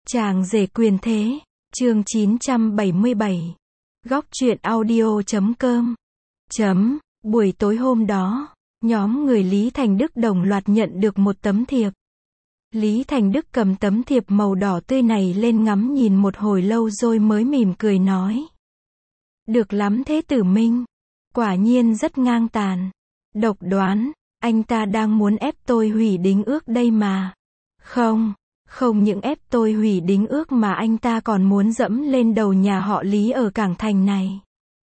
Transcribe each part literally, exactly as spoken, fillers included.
Chàng rể quyền thế, chương chín trăm bảy mươi bảy. Góc truyện audio chấm com. Chấm, buổi tối hôm đó, nhóm người Lý Thành Đức đồng loạt nhận được một tấm thiệp. Lý Thành Đức cầm tấm thiệp màu đỏ tươi này lên ngắm nhìn một hồi lâu rồi mới mỉm cười nói. Được lắm Thế Tử Minh. Quả nhiên rất ngang tàn. Độc đoán, anh ta đang muốn ép tôi hủy đính ước đây mà. Không. Không những ép tôi hủy đính ước mà anh ta còn muốn dẫm lên đầu nhà họ Lý ở Cảng Thành này.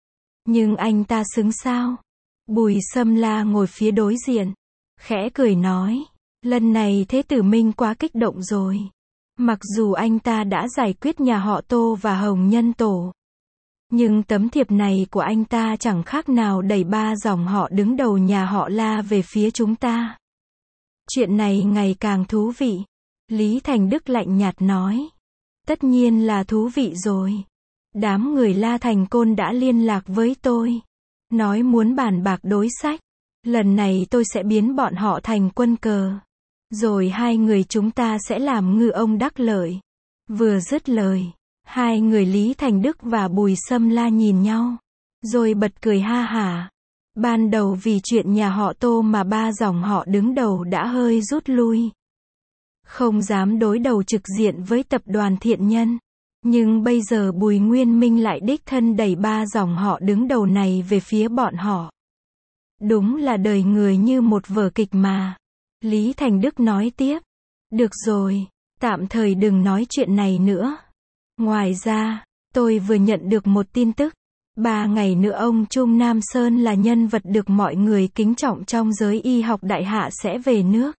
Nhưng anh ta xứng sao? Bùi Sâm La ngồi phía đối diện, khẽ cười nói, lần này Thế Tử Minh quá kích động rồi. Mặc dù anh ta đã giải quyết nhà họ Tô và Hồng Nhân Tổ, nhưng tấm thiệp này của anh ta chẳng khác nào đẩy ba dòng họ đứng đầu nhà họ La về phía chúng ta. Chuyện này ngày càng thú vị. Lý Thành Đức lạnh nhạt nói. Tất nhiên là thú vị rồi. Đám người La Thành Côn đã liên lạc với tôi. Nói muốn bàn bạc đối sách. Lần này tôi sẽ biến bọn họ thành quân cờ. Rồi hai người chúng ta sẽ làm ngư ông đắc lợi. Vừa dứt lời, hai người Lý Thành Đức và Bùi Sâm La nhìn nhau. Rồi bật cười ha hả. Ban đầu vì chuyện nhà họ Tô mà ba dòng họ đứng đầu đã hơi rút lui. Không dám đối đầu trực diện với tập đoàn Thiện Nhân. Nhưng bây giờ Bùi Nguyên Minh lại đích thân đẩy ba dòng họ đứng đầu này về phía bọn họ. Đúng là đời người như một vở kịch mà. Lý Thành Đức nói tiếp. Được rồi, tạm thời đừng nói chuyện này nữa. Ngoài ra, tôi vừa nhận được một tin tức. Ba ngày nữa ông Trung Nam Sơn là nhân vật được mọi người kính trọng trong giới y học đại hạ sẽ về nước.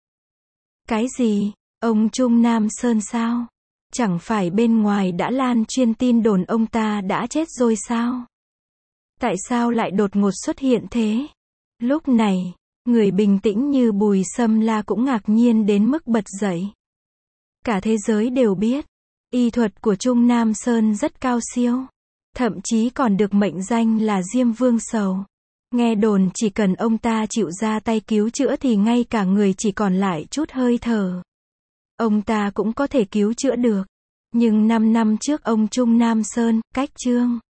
Cái gì? Ông Trung Nam Sơn sao? Chẳng phải bên ngoài đã lan truyền tin đồn ông ta đã chết rồi sao? Tại sao lại đột ngột xuất hiện thế? Lúc này, người bình tĩnh như Bùi Sâm La cũng ngạc nhiên đến mức bật dậy. Cả thế giới đều biết, y thuật của Trung Nam Sơn rất cao siêu. Thậm chí còn được mệnh danh là Diêm Vương Sầu. Nghe đồn chỉ cần ông ta chịu ra tay cứu chữa thì ngay cả người chỉ còn lại chút hơi thở, ông ta cũng có thể cứu chữa được. Nhưng năm năm trước ông Trung Nam Sơn, cách Trương